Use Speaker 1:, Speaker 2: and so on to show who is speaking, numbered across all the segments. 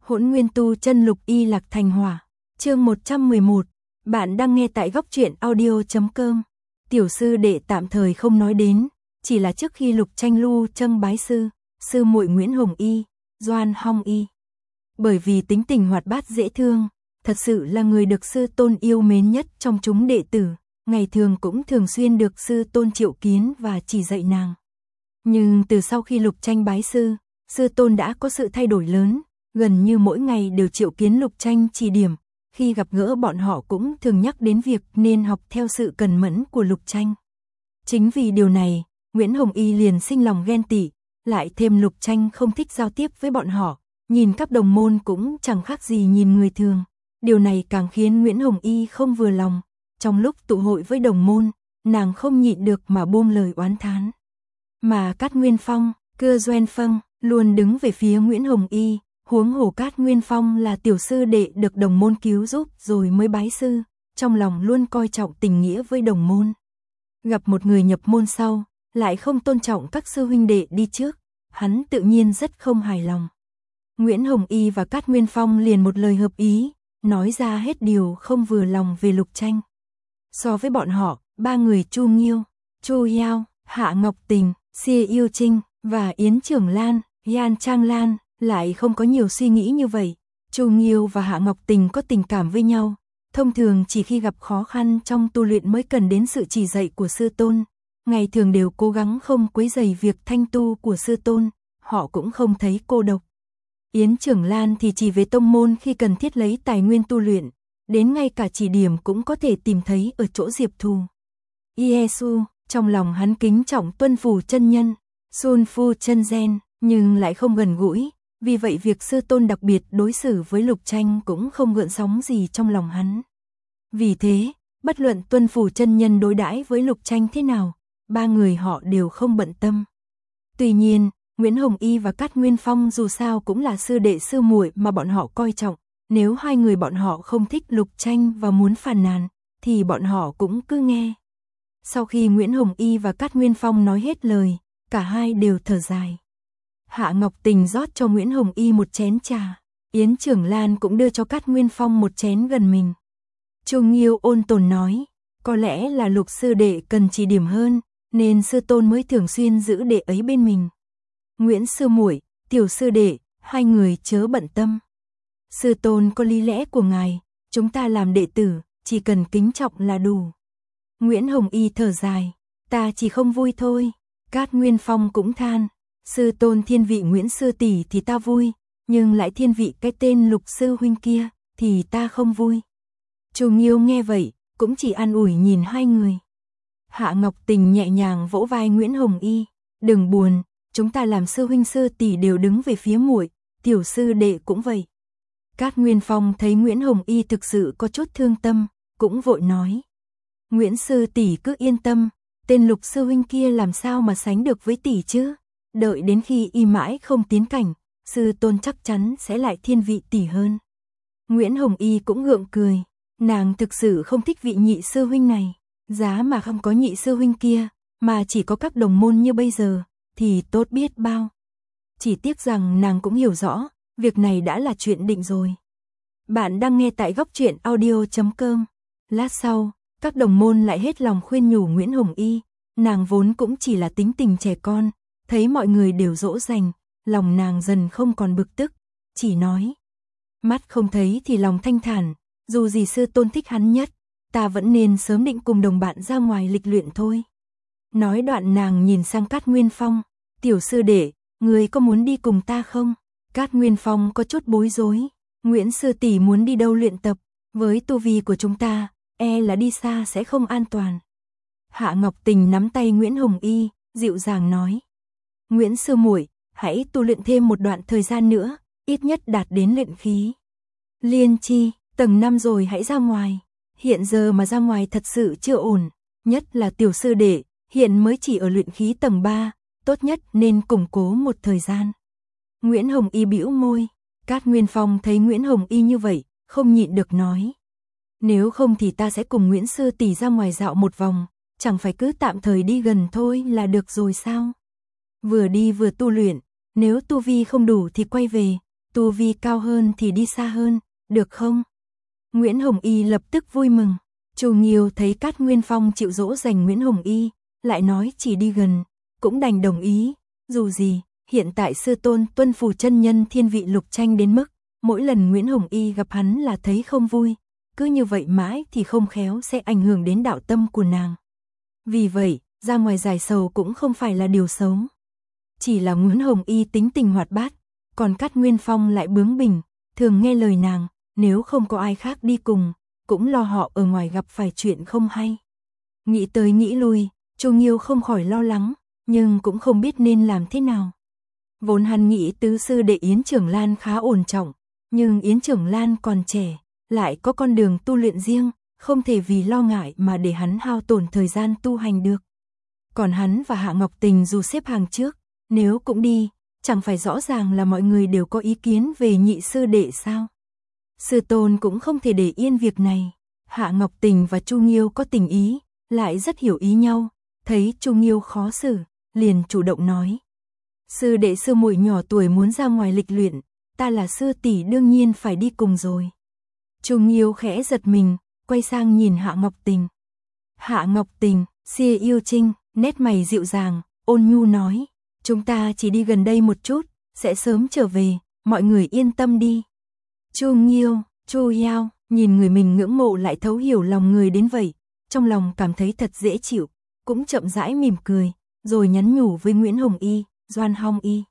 Speaker 1: Hỗn Nguyên Tu Chân Lục Y Lạc Thành Hỏa. Chương 111. Bạn đang nghe tại góc truyện audio.com. Tiểu sư đệ tạm thời không nói đến, chỉ là trước khi Lục Tranh lưu chân bái sư muội Nguyễn Hồng Y, Doan Hong Y. Bởi vì tính tình hoạt bát dễ thương, thật sự là người được sư tôn yêu mến nhất trong chúng đệ tử, ngày thường cũng thường xuyên được sư tôn triệu kiến và chỉ dạy nàng. Nhưng từ sau khi Lục Tranh bái sư tôn đã có sự thay đổi lớn, gần như mỗi ngày đều triệu kiến Lục Tranh chỉ điểm, khi gặp gỡ bọn họ cũng thường nhắc đến việc nên học theo sự cần mẫn của Lục Tranh. Chính vì điều này, Nguyễn Hồng Y liền sinh lòng ghen tị, lại thêm Lục Tranh không thích giao tiếp với bọn họ, nhìn các đồng môn cũng chẳng khác gì nhìn người thường. Điều này càng khiến Nguyễn Hồng Y không vừa lòng, trong lúc tụ hội với đồng môn, nàng không nhịn được mà buông lời oán thán. Mà Cát Nguyên Phong, Cưa Doen Phân luôn đứng về phía Nguyễn Hồng Y, huống hồ Cát Nguyên Phong là tiểu sư đệ được đồng môn cứu giúp rồi mới bái sư, trong lòng luôn coi trọng tình nghĩa với đồng môn. Gặp một người nhập môn sau, lại không tôn trọng các sư huynh đệ đi trước, hắn tự nhiên rất không hài lòng. Nguyễn Hồng Y và Cát Nguyên Phong liền một lời hợp ý, nói ra hết điều không vừa lòng về Lục Tranh. So với bọn họ, ba người Chu Nghiêu, Chu Yao, Hạ Ngọc Tình, Xie Yêu Trinh và Yến Trưởng Lan, Yan Trang Lan lại không có nhiều suy nghĩ như vậy. Chu Nghiêu và Hạ Ngọc Tình có tình cảm với nhau, thông thường chỉ khi gặp khó khăn trong tu luyện mới cần đến sự chỉ dạy của sư tôn, ngày thường đều cố gắng không quấy rầy việc thanh tu của sư tôn, họ cũng không thấy cô độc. Yến Trưởng Lan thì chỉ về tông môn khi cần thiết lấy tài nguyên tu luyện, đến ngay cả chỉ điểm cũng có thể tìm thấy ở chỗ Diệp Thù. Yesu, trong lòng hắn kính trọng Tuân Phù chân nhân, Sun Phu chân gen, nhưng lại không gần gũi, vì vậy việc sư tôn đặc biệt đối xử với Lục Tranh cũng không gợn sóng gì trong lòng hắn. Vì thế, bất luận Tuân Phù chân nhân đối đãi với Lục Tranh thế nào, ba người họ đều không bận tâm. Tuy nhiên, Nguyễn Hồng Y và Cát Nguyên Phong dù sao cũng là sư đệ sư muội mà bọn họ coi trọng, nếu hai người bọn họ không thích Lục Tranh và muốn phàn nàn, thì bọn họ cũng cứ nghe. Sau khi Nguyễn Hồng Y và Cát Nguyên Phong nói hết lời, cả hai đều thở dài. Hạ Ngọc Tình rót cho Nguyễn Hồng Y một chén trà, Yến Trưởng Lan cũng đưa cho Cát Nguyên Phong một chén gần mình. Chu Nghiêu ôn tồn nói, có lẽ là Lục sư đệ cần chỉ điểm hơn, nên sư tôn mới thường xuyên giữ đệ ấy bên mình. Nguyễn sư muội, tiểu sư đệ, hai người chớ bận tâm. Sư tôn có lý lẽ của ngài, chúng ta làm đệ tử, chỉ cần kính trọng là đủ. Nguyễn Hồng Y thở dài, ta chỉ không vui thôi. Cát Nguyên Phong cũng than, sư tôn thiên vị Nguyễn sư tỷ thì ta vui, nhưng lại thiên vị cái tên Lục sư huynh kia, thì ta không vui. Chu Nghiêu nghe vậy, cũng chỉ an ủi nhìn hai người. Hạ Ngọc Tình nhẹ nhàng vỗ vai Nguyễn Hồng Y, đừng buồn, chúng ta làm sư huynh sư tỷ đều đứng về phía muội, tiểu sư đệ cũng vậy. Cát Nguyên Phong thấy Nguyễn Hồng Y thực sự có chút thương tâm, cũng vội nói. Nguyễn sư tỷ cứ yên tâm, tên Lục sư huynh kia làm sao mà sánh được với tỷ chứ, đợi đến khi y mãi không tiến cảnh, sư tôn chắc chắn sẽ lại thiên vị tỷ hơn. Nguyễn Hồng Y cũng gượng cười, nàng thực sự không thích vị nhị sư huynh này, giá mà không có nhị sư huynh kia, mà chỉ có các đồng môn như bây giờ, thì tốt biết bao. Chỉ tiếc rằng nàng cũng hiểu rõ, việc này đã là chuyện định rồi. Bạn đang nghe tại góc truyện audio.com. Lát sau, các đồng môn lại hết lòng khuyên nhủ Nguyễn Hồng Y, nàng vốn cũng chỉ là tính tình trẻ con, thấy mọi người đều dỗ dành, lòng nàng dần không còn bực tức, chỉ nói. Mắt không thấy thì lòng thanh thản, dù gì sư tôn thích hắn nhất, ta vẫn nên sớm định cùng đồng bạn ra ngoài lịch luyện thôi. Nói đoạn nàng nhìn sang Cát Nguyên Phong, tiểu sư đệ, người có muốn đi cùng ta không? Cát Nguyên Phong có chút bối rối, Nguyễn sư tỷ muốn đi đâu luyện tập, với tu vi của chúng ta, e là đi xa sẽ không an toàn. Hạ Ngọc Tình nắm tay Nguyễn Hồng Y, dịu dàng nói. Nguyễn sư muội, hãy tu luyện thêm một đoạn thời gian nữa, ít nhất đạt đến luyện khí Liên Chi, tầng 5 rồi hãy ra ngoài. Hiện giờ mà ra ngoài thật sự chưa ổn, nhất là tiểu sư đệ, hiện mới chỉ ở luyện khí tầng 3, tốt nhất nên củng cố một thời gian. Nguyễn Hồng Y bĩu môi, Cát Nguyên Phong thấy Nguyễn Hồng Y như vậy, không nhịn được nói. Nếu không thì ta sẽ cùng Nguyễn sư tỷ ra ngoài dạo một vòng, chẳng phải cứ tạm thời đi gần thôi là được rồi sao? Vừa đi vừa tu luyện, nếu tu vi không đủ thì quay về, tu vi cao hơn thì đi xa hơn, được không? Nguyễn Hồng Y lập tức vui mừng. Chu Nghiêu thấy Cát Nguyên Phong chịu dỗ dành Nguyễn Hồng Y, lại nói chỉ đi gần, cũng đành đồng ý, dù gì, hiện tại sư tôn Tuân Phù chân nhân thiên vị Lục Tranh đến mức, mỗi lần Nguyễn Hồng Y gặp hắn là thấy không vui, cứ như vậy mãi thì không khéo sẽ ảnh hưởng đến đạo tâm của nàng. Vì vậy, ra ngoài giải sầu cũng không phải là điều xấu. Chỉ là Nguyễn Hồng Y tính tình hoạt bát, còn Cát Nguyên Phong lại bướng bỉnh, thường nghe lời nàng, nếu không có ai khác đi cùng, cũng lo họ ở ngoài gặp phải chuyện không hay. Nghĩ tới nghĩ lui, Chu Nghiêu không khỏi lo lắng, nhưng cũng không biết nên làm thế nào. Vốn hắn nghĩ tứ sư đệ Yến Trưởng Lan khá ổn trọng, nhưng Yến Trưởng Lan còn trẻ, lại có con đường tu luyện riêng, không thể vì lo ngại mà để hắn hao tổn thời gian tu hành được. Còn hắn và Hạ Ngọc Tình dù xếp hàng trước, nếu cũng đi, chẳng phải rõ ràng là mọi người đều có ý kiến về nhị sư đệ sao? Sư tôn cũng không thể để yên việc này. Hạ Ngọc Tình và Chu Nghiêu có tình ý, lại rất hiểu ý nhau, thấy Chu Nghiêu khó xử, liền chủ động nói: "Sư đệ sư muội nhỏ tuổi muốn ra ngoài lịch luyện, ta là sư tỷ đương nhiên phải đi cùng rồi." Chu Nghiêu khẽ giật mình, quay sang nhìn Hạ Ngọc Tình. Hạ Ngọc Tình, xia yêu trinh, nét mày dịu dàng, ôn nhu nói: "Chúng ta chỉ đi gần đây một chút, sẽ sớm trở về, mọi người yên tâm đi." Chu Nghiêu, Chu Yao, nhìn người mình ngưỡng mộ lại thấu hiểu lòng người đến vậy, trong lòng cảm thấy thật dễ chịu, cũng chậm rãi mỉm cười, rồi nhắn nhủ với Nguyễn Hồng Y, Doan Hong Y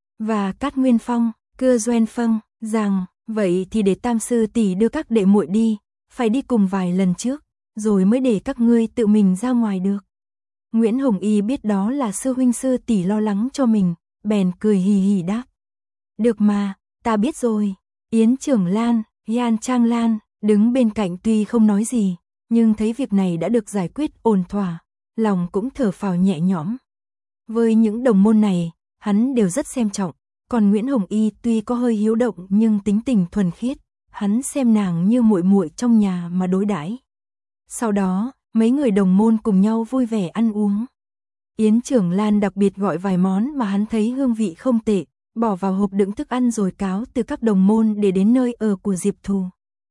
Speaker 1: và Cát Nguyên Phong, Cưa Doan Phân, rằng, vậy thì để tam sư tỷ đưa các đệ muội đi, phải đi cùng vài lần trước, rồi mới để các ngươi tự mình ra ngoài được. Nguyễn Hồng Y biết đó là sư huynh sư tỷ lo lắng cho mình, bèn cười hì hì đáp: "Được mà, ta biết rồi." Yến Trưởng Lan, Yan Trang Lan, đứng bên cạnh tuy không nói gì, nhưng thấy việc này đã được giải quyết ổn thỏa, lòng cũng thở phào nhẹ nhõm. Với những đồng môn này, hắn đều rất xem trọng, còn Nguyễn Hồng Y tuy có hơi hiếu động nhưng tính tình thuần khiết, hắn xem nàng như muội muội trong nhà mà đối đãi. Sau đó, mấy người đồng môn cùng nhau vui vẻ ăn uống. Yến Trưởng Lan đặc biệt gọi vài món mà hắn thấy hương vị không tệ, bỏ vào hộp đựng thức ăn rồi cáo từ các đồng môn để đến nơi ở của Diệp Thù.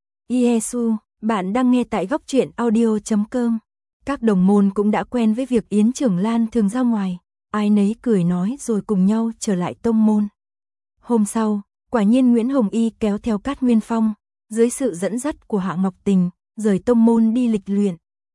Speaker 1: Yesu, bạn đang nghe tại góc truyện audio.com. Các đồng môn cũng đã quen với việc Yến Trưởng Lan thường ra ngoài, ai nấy cười nói rồi cùng nhau trở lại tông môn. Hôm sau, quả nhiên Nguyễn Hồng Y kéo theo Cát Nguyên Phong, dưới sự dẫn dắt của Hạ Ngọc Tình, rời tông môn đi lịch luyện.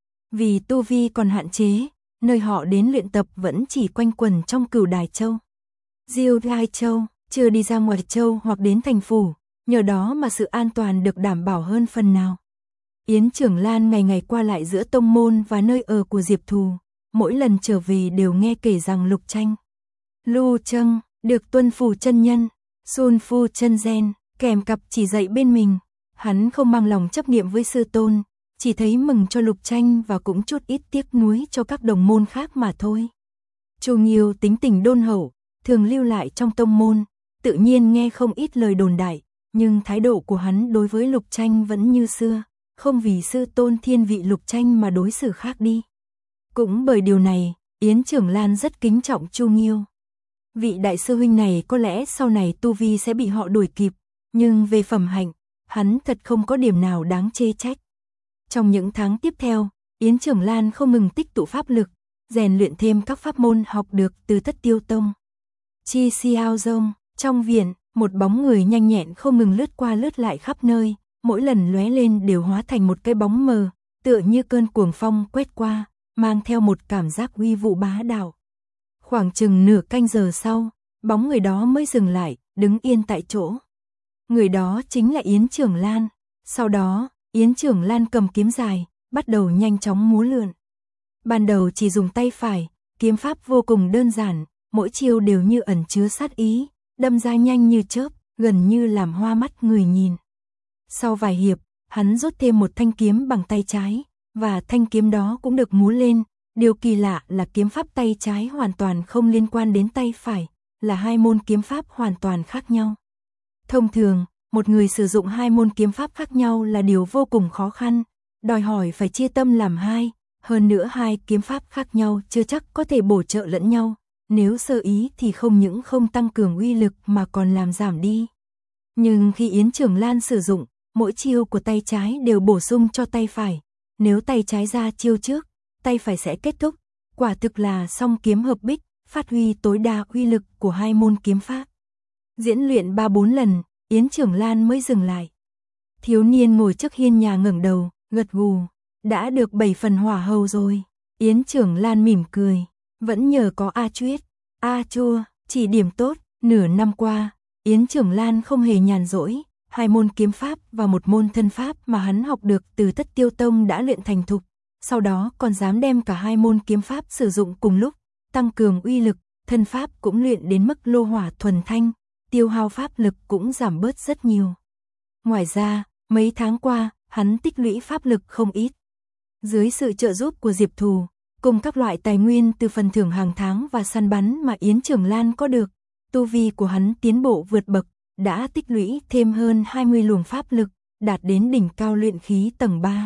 Speaker 1: Vì tu vi còn hạn chế, nơi họ đến luyện tập vẫn chỉ quanh quẩn trong Cửu Đài Châu, Diêu Lai Châu, chưa đi ra ngoài châu hoặc đến thành phủ, nhờ đó mà sự an toàn được đảm bảo hơn phần nào. Yến Trưởng Lan ngày ngày qua lại giữa tông môn và nơi ở của Diệp Thù, mỗi lần trở về đều nghe kể rằng Lục Tranh, Lu Trâng, được Tuân Phù chân nhân, Sun Phu chân gen, kèm cặp chỉ dạy bên mình. Hắn không mang lòng chấp niệm với sư tôn, chỉ thấy mừng cho Lục Tranh và cũng chút ít tiếc nuối cho các đồng môn khác mà thôi. Chu Nghiêu tính tình đôn hậu, thường lưu lại trong tông môn, tự nhiên nghe không ít lời đồn đại, nhưng thái độ của hắn đối với Lục Tranh vẫn như xưa, không vì sư tôn thiên vị Lục Tranh mà đối xử khác đi. Cũng bởi điều này, Yến Trưởng Lan rất kính trọng Chu Nghiêu. Vị đại sư huynh này có lẽ sau này tu vi sẽ bị họ đuổi kịp, nhưng về phẩm hạnh, hắn thật không có điểm nào đáng chê trách. Trong những tháng tiếp theo, Yến Trưởng Lan không ngừng tích tụ pháp lực, rèn luyện thêm các pháp môn học được từ Thất Tiêu Tông. Chi Xiao Dông, trong viện, một bóng người nhanh nhẹn không ngừng lướt qua lướt lại khắp nơi, mỗi lần lóe lên đều hóa thành một cái bóng mờ, tựa như cơn cuồng phong quét qua, mang theo một cảm giác uy vũ bá đạo. Khoảng chừng nửa canh giờ sau, bóng người đó mới dừng lại, đứng yên tại chỗ. Người đó chính là Yến Trưởng Lan. Sau đó, Yến Trưởng Lan cầm kiếm dài, bắt đầu nhanh chóng múa lượn. Ban đầu chỉ dùng tay phải, kiếm pháp vô cùng đơn giản, mỗi chiêu đều như ẩn chứa sát ý, đâm ra nhanh như chớp, gần như làm hoa mắt người nhìn. Sau vài hiệp, hắn rút thêm một thanh kiếm bằng tay trái, và thanh kiếm đó cũng được múa lên. Điều kỳ lạ là kiếm pháp tay trái hoàn toàn không liên quan đến tay phải, là hai môn kiếm pháp hoàn toàn khác nhau. Thông thường, một người sử dụng hai môn kiếm pháp khác nhau là điều vô cùng khó khăn, đòi hỏi phải chia tâm làm hai, hơn nữa hai kiếm pháp khác nhau chưa chắc có thể bổ trợ lẫn nhau, nếu sơ ý thì không những không tăng cường uy lực mà còn làm giảm đi. Nhưng khi Yến Trường Lan sử dụng, mỗi chiêu của tay trái đều bổ sung cho tay phải. Nếu tay trái ra chiêu trước, tay phải sẽ kết thúc. Quả thực là song kiếm hợp bích, phát huy tối đa uy lực của hai môn kiếm pháp. Diễn luyện 3-4 lần, Yến Trường Lan mới dừng lại. Thiếu niên ngồi trước hiên nhà ngẩng đầu, gật gù. Đã được 7 phần hỏa hầu rồi. Yến Trường Lan mỉm cười. Vẫn nhờ có A Chuyết, A Chua, chỉ điểm tốt. Nửa năm qua, Yến Trường Lan không hề nhàn rỗi. 2 môn kiếm pháp và 1 môn thân pháp mà hắn học được từ Tất Tiêu Tông đã luyện thành thục. Sau đó còn dám đem cả 2 môn kiếm pháp sử dụng cùng lúc, tăng cường uy lực, thân pháp cũng luyện đến mức lô hỏa thuần thanh, tiêu hao pháp lực cũng giảm bớt rất nhiều. Ngoài ra, mấy tháng qua, hắn tích lũy pháp lực không ít. Dưới sự trợ giúp của Diệp Thù, cùng các loại tài nguyên từ phần thưởng hàng tháng và săn bắn mà Yến Trường Lan có được, tu vi của hắn tiến bộ vượt bậc, đã tích lũy thêm hơn 20 luồng pháp lực, đạt đến đỉnh cao luyện khí tầng 3.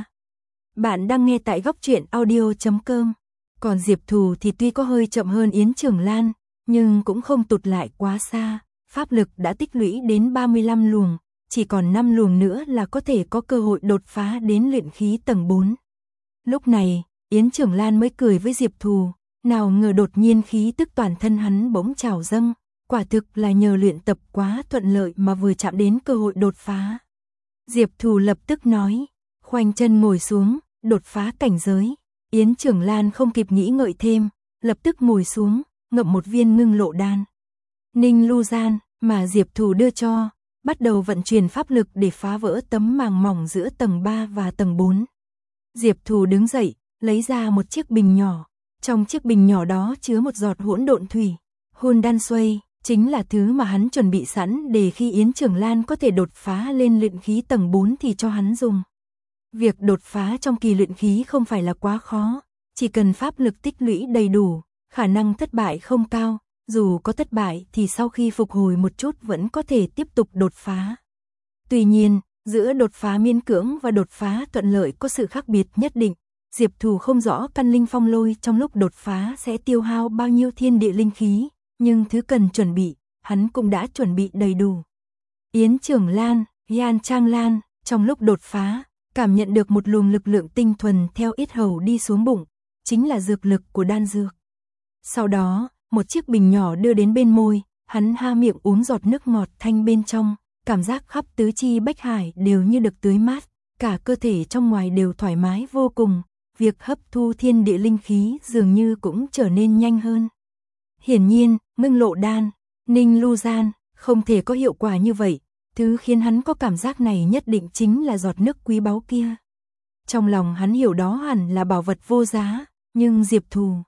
Speaker 1: Bạn đang nghe tại Góc Truyện Audio.com. Còn Diệp Thù thì tuy có hơi chậm hơn Yến Trường Lan, nhưng cũng không tụt lại quá xa, pháp lực đã tích lũy đến 35 luồng, chỉ còn 5 luồng nữa là có thể có cơ hội đột phá đến luyện khí tầng 4. Lúc này, Yến Trường Lan mới cười với Diệp Thù, nào ngờ đột nhiên khí tức toàn thân hắn bỗng trào dâng, quả thực là nhờ luyện tập quá thuận lợi mà vừa chạm đến cơ hội đột phá. Diệp Thù lập tức nói, khoanh chân ngồi xuống, đột phá cảnh giới. Yến Trường Lan không kịp nghĩ ngợi thêm, lập tức ngồi xuống, ngậm một viên ngưng lộ đan. Ninh Lu Gian mà Diệp Thù đưa cho, bắt đầu vận chuyển pháp lực để phá vỡ tấm màng mỏng giữa tầng 3 và tầng 4. Diệp Thù đứng dậy, lấy ra một chiếc bình nhỏ, trong chiếc bình nhỏ đó chứa một giọt hỗn độn thủy. Hôn đan xuây chính là thứ mà hắn chuẩn bị sẵn để khi Yến Trường Lan có thể đột phá lên luyện khí tầng 4 thì cho hắn dùng. Việc đột phá trong kỳ luyện khí không phải là quá khó, chỉ cần pháp lực tích lũy đầy đủ, khả năng thất bại không cao, dù có thất bại thì sau khi phục hồi một chút vẫn có thể tiếp tục đột phá. Tuy nhiên, giữa đột phá miễn cưỡng và đột phá thuận lợi có sự khác biệt nhất định. Diệp Thù không rõ căn linh phong lôi trong lúc đột phá sẽ tiêu hao bao nhiêu thiên địa linh khí, nhưng thứ cần chuẩn bị, hắn cũng đã chuẩn bị đầy đủ. Yến Trường Lan, Yan Trang Lan, trong lúc đột phá, cảm nhận được một luồng lực lượng tinh thuần theo yết hầu đi xuống bụng, chính là dược lực của đan dược. Sau đó, một chiếc bình nhỏ đưa đến bên môi, hắn há miệng uống giọt nước ngọt thanh bên trong, cảm giác khắp tứ chi bách hải đều như được tưới mát, cả cơ thể trong ngoài đều thoải mái vô cùng, việc hấp thu thiên địa linh khí dường như cũng trở nên nhanh hơn. Hiển nhiên, ngưng lộ đan, Ninh Lu Gian, không thể có hiệu quả như vậy. Thứ khiến hắn có cảm giác này nhất định chính là giọt nước quý báu kia. Trong lòng hắn hiểu đó hẳn là bảo vật vô giá, nhưng Diệp Thù,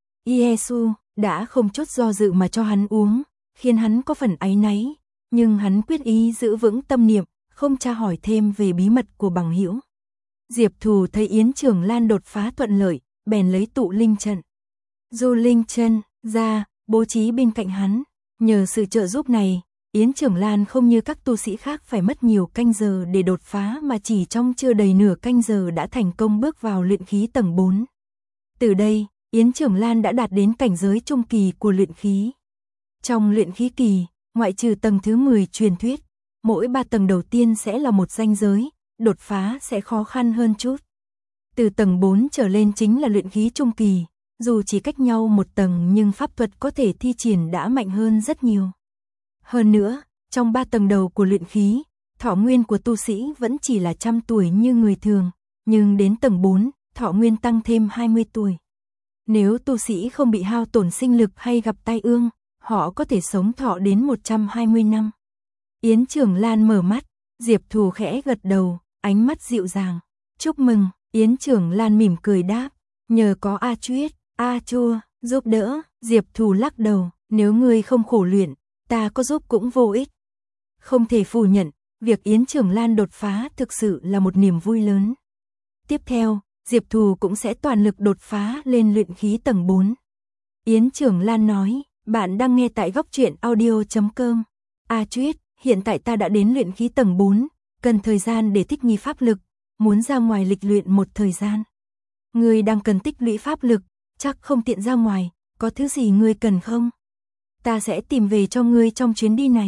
Speaker 1: Iesu đã không chút do dự mà cho hắn uống, khiến hắn có phần áy náy, nhưng hắn quyết ý giữ vững tâm niệm, không tra hỏi thêm về bí mật của bằng hữu. Diệp Thù thấy Yến Trường Lan đột phá thuận lợi, bèn lấy tụ linh trận, du linh chân ra, bố trí bên cạnh hắn. Nhờ sự trợ giúp này, Yến Trường Lan không như các tu sĩ khác phải mất nhiều canh giờ để đột phá mà chỉ trong chưa đầy nửa canh giờ đã thành công bước vào luyện khí tầng 4. Từ đây, Yến Trường Lan đã đạt đến cảnh giới trung kỳ của luyện khí. Trong luyện khí kỳ, ngoại trừ tầng thứ 10 truyền thuyết, mỗi 3 tầng đầu tiên sẽ là một ranh giới, đột phá sẽ khó khăn hơn chút. Từ tầng 4 trở lên chính là luyện khí trung kỳ, dù chỉ cách nhau một tầng nhưng pháp thuật có thể thi triển đã mạnh hơn rất nhiều. Hơn nữa, trong 3 tầng đầu của luyện khí, thọ nguyên của tu sĩ vẫn chỉ là 100 tuổi như người thường, nhưng đến tầng 4, thọ nguyên tăng thêm 20 tuổi. Nếu tu sĩ không bị hao tổn sinh lực hay gặp tai ương, họ có thể sống thọ đến 120 năm. Yến Trường Lan mở mắt, Diệp Thù khẽ gật đầu, ánh mắt dịu dàng. Chúc mừng, Yến Trường Lan mỉm cười đáp, nhờ có A Chuyết, A Chua giúp đỡ. Diệp Thù lắc đầu, nếu ngươi không khổ luyện, ta có giúp cũng vô ích. Không thể phủ nhận, việc Yến Trường Lan đột phá thực sự là một niềm vui lớn. Tiếp theo, Diệp Thù cũng sẽ toàn lực đột phá lên luyện khí tầng 4. Yến Trường Lan nói, bạn đang nghe tại Góc Truyện Audio.com. A Chuyết, hiện tại ta đã đến luyện khí tầng 4, cần thời gian để thích nghi pháp lực, muốn ra ngoài lịch luyện một thời gian. Ngươi đang cần tích lũy pháp lực, chắc không tiện ra ngoài, có thứ gì ngươi cần không? Ta sẽ tìm về cho ngươi trong chuyến đi này.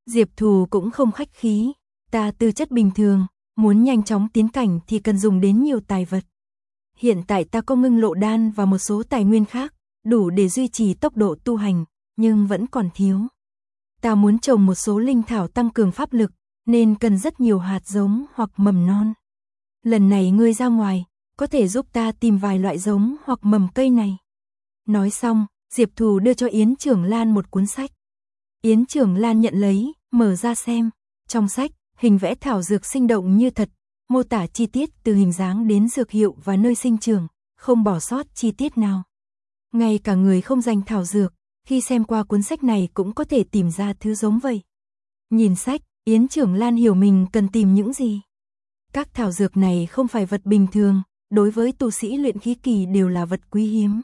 Speaker 1: Diệp Thù cũng không khách khí, ta tư chất bình thường, muốn nhanh chóng tiến cảnh thì cần dùng đến nhiều tài vật. Hiện tại ta có ngưng lộ đan và một số tài nguyên khác, đủ để duy trì tốc độ tu hành, nhưng vẫn còn thiếu. Ta muốn trồng một số linh thảo tăng cường pháp lực, nên cần rất nhiều hạt giống hoặc mầm non. Lần này ngươi ra ngoài, có thể giúp ta tìm vài loại giống hoặc mầm cây này. Nói xong, Diệp Thù đưa cho Yến Trưởng Lan một cuốn sách. Yến Trưởng Lan nhận lấy, mở ra xem. Trong sách, hình vẽ thảo dược sinh động như thật, mô tả chi tiết từ hình dáng đến dược hiệu và nơi sinh trưởng, không bỏ sót chi tiết nào. Ngay cả người không dành thảo dược, khi xem qua cuốn sách này cũng có thể tìm ra thứ giống vậy. Nhìn sách, Yến Trưởng Lan hiểu mình cần tìm những gì. Các thảo dược này không phải vật bình thường, đối với tu sĩ luyện khí kỳ đều là vật quý hiếm.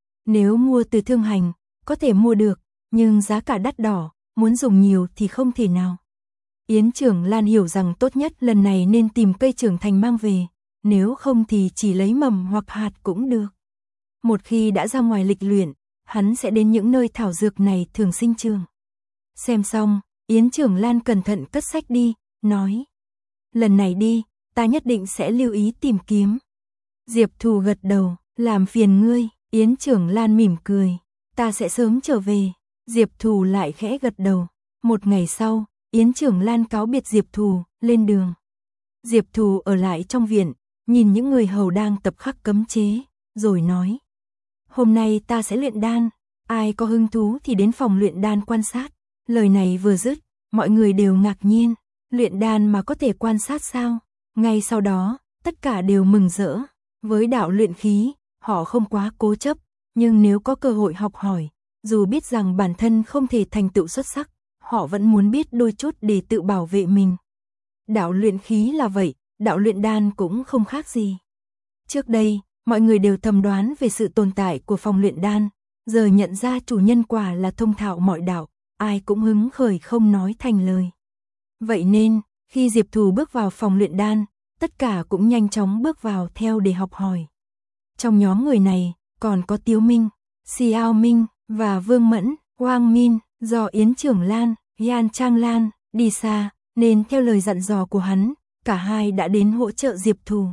Speaker 1: Nếu mua từ thương hành, có thể mua được, nhưng giá cả đắt đỏ, muốn dùng nhiều thì không thể nào. Yến Trưởng Lan hiểu rằng tốt nhất lần này nên tìm cây trưởng thành mang về, nếu không thì chỉ lấy mầm hoặc hạt cũng được. Một khi đã ra ngoài lịch luyện, hắn sẽ đến những nơi thảo dược này thường sinh trưởng. Xem xong, Yến Trưởng Lan cẩn thận cất sách đi, nói: lần này đi, ta nhất định sẽ lưu ý tìm kiếm. Diệp Thù gật đầu, làm phiền ngươi. Yến Trưởng Lan mỉm cười, ta sẽ sớm trở về. Diệp Thù lại khẽ gật đầu. Một ngày sau, Yến Trưởng Lan cáo biệt Diệp Thù, lên đường. Diệp Thù ở lại trong viện, nhìn những người hầu đang tập khắc cấm chế, rồi nói: hôm nay ta sẽ luyện đan, ai có hứng thú thì đến phòng luyện đan quan sát. Lời này vừa dứt, mọi người đều ngạc nhiên, luyện đan mà có thể quan sát sao? Ngay sau đó, tất cả đều mừng rỡ. Với đạo luyện khí, họ không quá cố chấp, nhưng nếu có cơ hội học hỏi, dù biết rằng bản thân không thể thành tựu xuất sắc, họ vẫn muốn biết đôi chút để tự bảo vệ mình. Đạo luyện khí là vậy, đạo luyện đan cũng không khác gì. Trước đây, mọi người đều thầm đoán về sự tồn tại của phòng luyện đan, giờ nhận ra chủ nhân quả là thông thạo mọi đạo, ai cũng hứng khởi không nói thành lời. Vậy nên, khi Diệp Thù bước vào phòng luyện đan, tất cả cũng nhanh chóng bước vào theo để học hỏi. Trong nhóm người này, còn có Tiếu Minh, Xiao Minh và Vương Mẫn, Wang Min, do Yến Trưởng Lan, Yan Trang Lan đi xa, nên theo lời dặn dò của hắn, cả hai đã đến hỗ trợ Diệp Thù.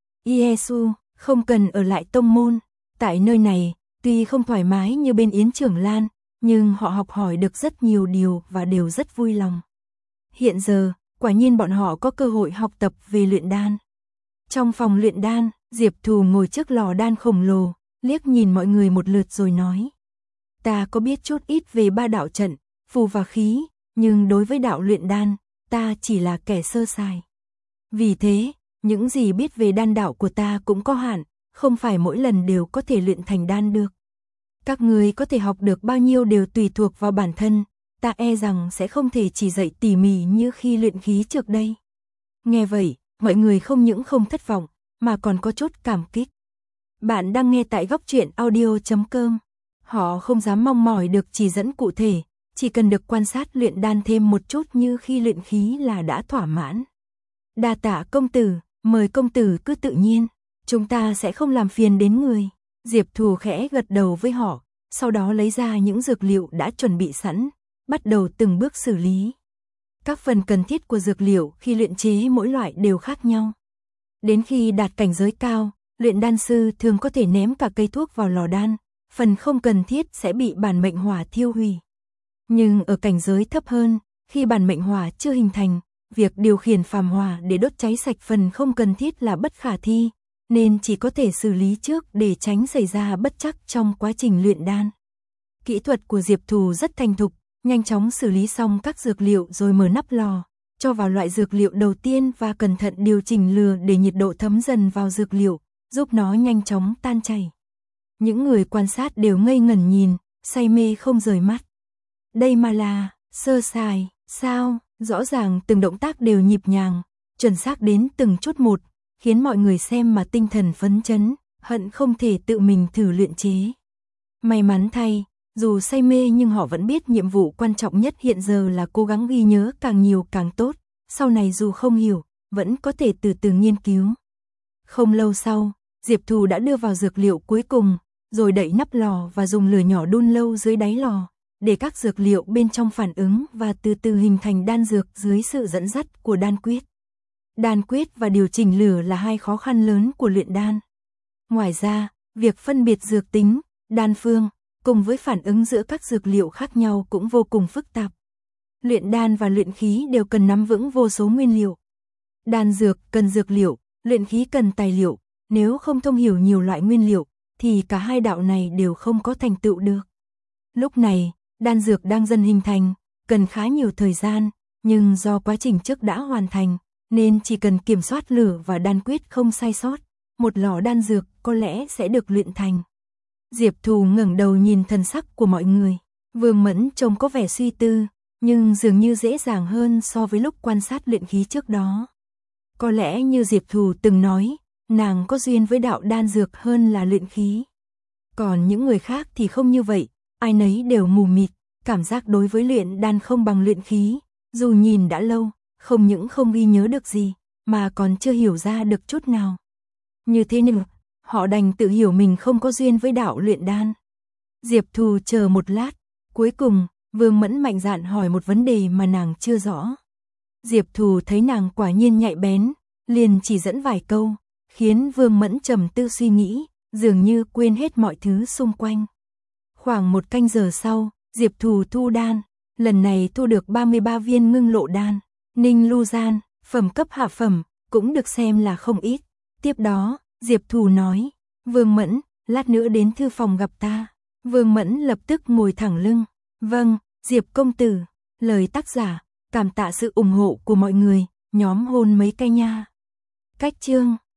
Speaker 1: Yesu không cần ở lại tông môn, tại nơi này, tuy không thoải mái như bên Yến Trưởng Lan, nhưng họ học hỏi được rất nhiều điều và đều rất vui lòng. Hiện giờ, quả nhiên bọn họ có cơ hội học tập về luyện đan. Trong phòng luyện đan, Diệp Thù ngồi trước lò đan khổng lồ, liếc nhìn mọi người một lượt rồi nói: ta có biết chút ít về ba đạo trận, phù và khí, nhưng đối với đạo luyện đan, ta chỉ là kẻ sơ sài. Vì thế, những gì biết về đan đạo của ta cũng có hạn, không phải mỗi lần đều có thể luyện thành đan được. Các người có thể học được bao nhiêu đều tùy thuộc vào bản thân, ta e rằng sẽ không thể chỉ dạy tỉ mỉ như khi luyện khí trước đây. Nghe vậy, mọi người không những không thất vọng, mà còn có chút cảm kích. Bạn đang nghe tại Góc Truyện Audio.com. Họ không dám mong mỏi được chỉ dẫn cụ thể, chỉ cần được quan sát luyện đan thêm một chút như khi luyện khí là đã thỏa mãn. Đa tạ công tử, mời công tử cứ tự nhiên, chúng ta sẽ không làm phiền đến người. Diệp Thù khẽ gật đầu với họ, sau đó lấy ra những dược liệu đã chuẩn bị sẵn, bắt đầu từng bước xử lý. Các phần cần thiết của dược liệu khi luyện chế mỗi loại đều khác nhau. Đến khi đạt cảnh giới cao, luyện đan sư thường có thể ném cả cây thuốc vào lò đan, phần không cần thiết sẽ bị bản mệnh hỏa thiêu hủy. Nhưng ở cảnh giới thấp hơn, khi bản mệnh hỏa chưa hình thành, việc điều khiển phàm hỏa để đốt cháy sạch phần không cần thiết là bất khả thi, nên chỉ có thể xử lý trước để tránh xảy ra bất trắc trong quá trình luyện đan. Kỹ thuật của Diệp Thù rất thành thục, nhanh chóng xử lý xong các dược liệu rồi mở nắp lò, cho vào loại dược liệu đầu tiên và cẩn thận điều chỉnh lửa để nhiệt độ thấm dần vào dược liệu, giúp nó nhanh chóng tan chảy. Những người quan sát đều ngây ngẩn nhìn, say mê không rời mắt. Đây mà là sơ sài, sao? Rõ ràng từng động tác đều nhịp nhàng, chuẩn xác đến từng chút một, khiến mọi người xem mà tinh thần phấn chấn, hận không thể tự mình thử luyện chế. May mắn thay, dù say mê nhưng họ vẫn biết nhiệm vụ quan trọng nhất hiện giờ là cố gắng ghi nhớ càng nhiều càng tốt, sau này dù không hiểu, vẫn có thể từ từ nghiên cứu. Không lâu sau, Diệp Thù đã đưa vào dược liệu cuối cùng, rồi đậy nắp lò và dùng lửa nhỏ đun lâu dưới đáy lò, để các dược liệu bên trong phản ứng và từ từ hình thành đan dược dưới sự dẫn dắt của đan quyết. Đan quyết và điều chỉnh lửa là hai khó khăn lớn của luyện đan. Ngoài ra, việc phân biệt dược tính, đan phương, cùng với phản ứng giữa các dược liệu khác nhau cũng vô cùng phức tạp. Luyện đan và luyện khí đều cần nắm vững vô số nguyên liệu. Đan dược cần dược liệu, luyện khí cần tài liệu, nếu không thông hiểu nhiều loại nguyên liệu, thì cả hai đạo này đều không có thành tựu được. Lúc này, đan dược đang dần hình thành, cần khá nhiều thời gian, nhưng do quá trình trước đã hoàn thành, nên chỉ cần kiểm soát lửa và đan quyết không sai sót, một lò đan dược có lẽ sẽ được luyện thành. Diệp Thù ngẩng đầu nhìn thần sắc của mọi người, Vương Mẫn trông có vẻ suy tư, nhưng dường như dễ dàng hơn so với lúc quan sát luyện khí trước đó. Có lẽ như Diệp Thù từng nói, nàng có duyên với đạo đan dược hơn là luyện khí. Còn những người khác thì không như vậy, ai nấy đều mù mịt, cảm giác đối với luyện đan không bằng luyện khí, dù nhìn đã lâu, không những không ghi nhớ được gì, mà còn chưa hiểu ra được chút nào. Như thế nên, họ đành tự hiểu mình không có duyên với đạo luyện đan. Diệp Thù chờ một lát, cuối cùng, Vương Mẫn mạnh dạn hỏi một vấn đề mà nàng chưa rõ. Diệp Thù thấy nàng quả nhiên nhạy bén, liền chỉ dẫn vài câu, khiến Vương Mẫn trầm tư suy nghĩ, dường như quên hết mọi thứ xung quanh. Khoảng một canh giờ sau, Diệp Thù thu đan, lần này thu được 33 viên ngưng lộ đan, ninh lưu gian, phẩm cấp hạ phẩm, cũng được xem là không ít. Tiếp đó, Diệp Thù nói, Vương Mẫn, lát nữa đến thư phòng gặp ta. Vương Mẫn lập tức ngồi thẳng lưng. Vâng, Diệp công tử. Lời tác giả, cảm tạ sự ủng hộ của mọi người, nhóm hôn mấy cây nha. Cách chương